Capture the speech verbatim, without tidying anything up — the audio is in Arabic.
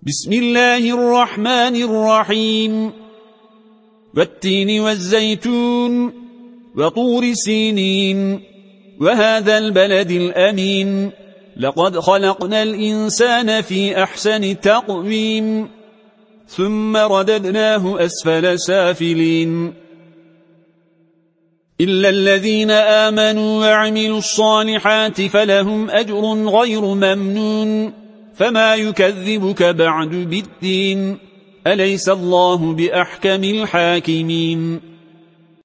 بسم الله الرحمن الرحيم والتين والزيتون وطور سينين وهذا البلد الأمين لقد خلقنا الإنسان في أحسن تقويم ثم رددناه أسفل سافلين إلا الذين آمنوا وعملوا الصالحات فلهم أجر غير ممنون فما يكذبك بعد بالدين أليس الله بأحكم الحاكمين